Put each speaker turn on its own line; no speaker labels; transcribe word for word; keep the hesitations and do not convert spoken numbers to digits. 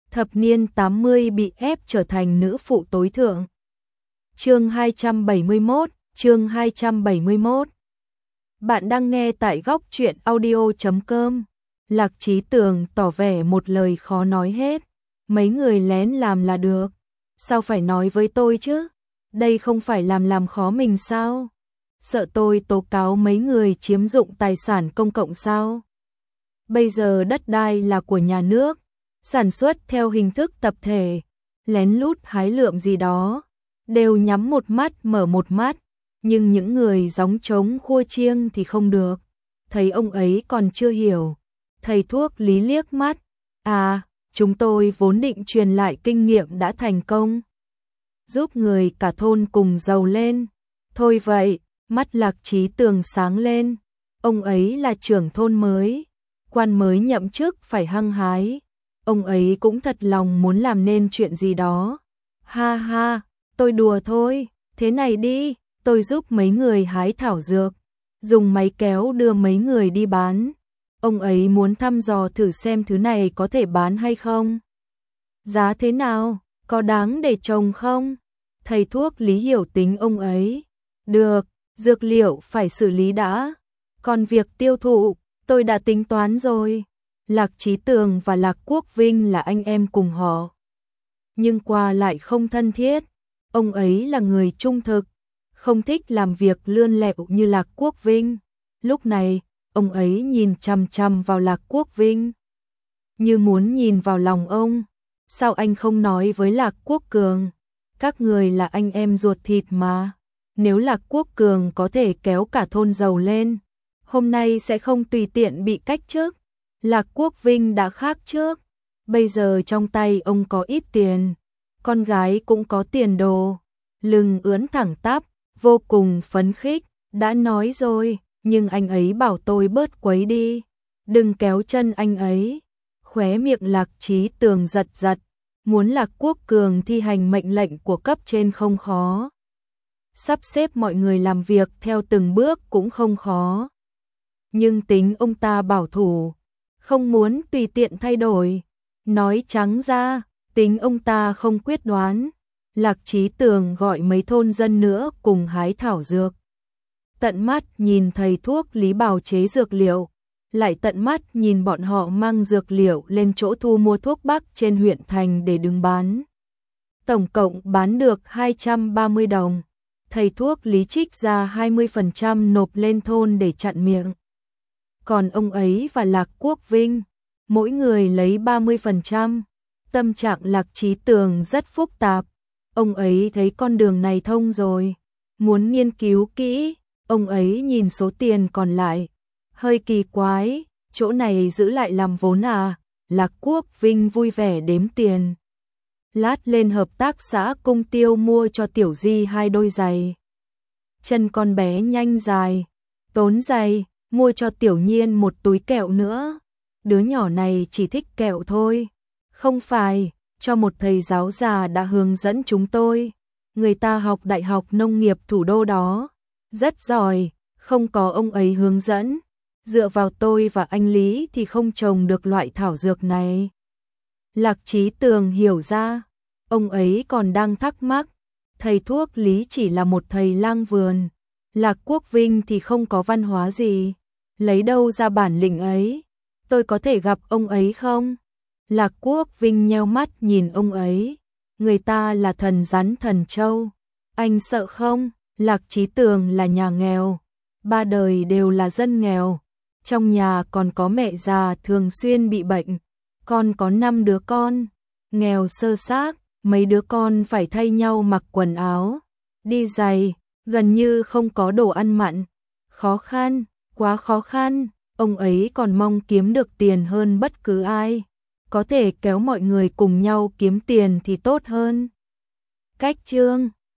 thập niên tám mươi bị ép trở thành nữ phụ tối thượng. Chương hai trăm bảy mươi mốt, chương hai trăm bảy mươi mốt. Bạn đang nghe tại góc truyện audio chấm com. Lạc Chí Tường tỏ vẻ một lời khó nói hết. Mấy người lén làm là được. Sao phải nói với tôi chứ? Đây không phải làm làm khó mình sao? Sợ tôi tố cáo mấy người chiếm dụng tài sản công cộng sao? Bây giờ đất đai là của nhà nước, sản xuất theo hình thức tập thể, lén lút hái lượm gì đó, đều nhắm một mắt mở một mắt, nhưng những người gióng trống khua chiêng thì không được. Thấy ông ấy còn chưa hiểu, thầy thuốc Lý liếc mắt, à, chúng tôi vốn định truyền lại kinh nghiệm đã thành công, giúp người cả thôn cùng giàu lên. Thôi vậy, mắt Lạc Chí Tường sáng lên, ông ấy là trưởng thôn mới, quan mới nhậm chức phải hăng hái, ông ấy cũng thật lòng muốn làm nên chuyện gì đó. Ha ha, tôi đùa thôi, thế này đi, tôi giúp mấy người hái thảo dược, dùng máy kéo đưa mấy người đi bán. Ông ấy muốn thăm dò thử xem thứ này có thể bán hay không. Giá thế nào, có đáng để trồng không? Thầy thuốc Lý hiểu tính ông ấy. Được, dược liệu phải xử lý đã, còn việc tiêu thụ, tôi đã tính toán rồi. Lạc Chí Tường và Lạc Quốc Vinh là anh em cùng họ, nhưng qua lại không thân thiết. Ông ấy là người trung thực, không thích làm việc lươn lẹo như Lạc Quốc Vinh. Lúc này, ông ấy nhìn chằm chằm vào Lạc Quốc Vinh, như muốn nhìn vào lòng ông. Sao anh không nói với Lạc Quốc Cường? Các người là anh em ruột thịt mà. Nếu Lạc Quốc Cường có thể kéo cả thôn giàu lên, hôm nay sẽ không tùy tiện bị cách chức. Lạc Quốc Vinh đã khác trước, bây giờ trong tay ông có ít tiền, con gái cũng có tiền đồ, lưng ưỡn thẳng tắp, vô cùng phấn khích. Đã nói rồi, nhưng anh ấy bảo tôi bớt quấy đi, đừng kéo chân anh ấy. Khóe miệng Lạc Chí Tường giật giật, muốn Lạc Quốc Cường thi hành mệnh lệnh của cấp trên không khó, sắp xếp mọi người làm việc theo từng bước cũng không khó, nhưng tính ông ta bảo thủ, không muốn tùy tiện thay đổi. Nói trắng ra, tính ông ta không quyết đoán. Lạc Chí Tường gọi mấy thôn dân nữa cùng hái thảo dược, tận mắt nhìn thầy thuốc Lý bào chế dược liệu, lại tận mắt nhìn bọn họ mang dược liệu lên chỗ thu mua thuốc bắc trên huyện thành để đứng bán. Tổng cộng bán được hai trăm ba mươi đồng. Thầy thuốc Lý trích ra hai mươi phần trăm nộp lên thôn để chặn miệng. Còn ông ấy và Lạc Quốc Vinh, mỗi người lấy ba mươi phần trăm. Tâm trạng Lạc Chí Tường rất phức tạp. Ông ấy thấy con đường này thông rồi, muốn nghiên cứu kỹ. Ông ấy nhìn số tiền còn lại, hơi kỳ quái, chỗ này giữ lại làm vốn à? Lạc Quốc Vinh vui vẻ đếm tiền. Lát lên hợp tác xã Cung Tiêu mua cho Tiểu Di hai đôi giày. Chân con bé nhanh dài, tốn giày, mua cho Tiểu Nhiên một túi kẹo nữa. Đứa nhỏ này chỉ thích kẹo thôi. Không phải, cho một thầy giáo già đã hướng dẫn chúng tôi. Người ta học Đại học Nông nghiệp thủ đô đó, rất giỏi, không có ông ấy hướng dẫn. Dựa vào tôi và anh Lý thì không trồng được loại thảo dược này. Lạc Chí Tường hiểu ra, ông ấy còn đang thắc mắc, thầy thuốc Lý chỉ là một thầy lang vườn, Lạc Quốc Vinh thì không có văn hóa gì, lấy đâu ra bản lĩnh ấy, tôi có thể gặp ông ấy không? Lạc Quốc Vinh nheo mắt nhìn ông ấy, người ta là thần rắn thần trâu, anh sợ không? Lạc Chí Tường là nhà nghèo, ba đời đều là dân nghèo, trong nhà còn có mẹ già thường xuyên bị bệnh, con có năm đứa con, nghèo sơ xác, mấy đứa con phải thay nhau mặc quần áo, đi giày, gần như không có đồ ăn mặn, khó khăn, quá khó khăn. Ông ấy còn mong kiếm được tiền hơn bất cứ ai, có thể kéo mọi người cùng nhau kiếm tiền thì tốt hơn. Cách chương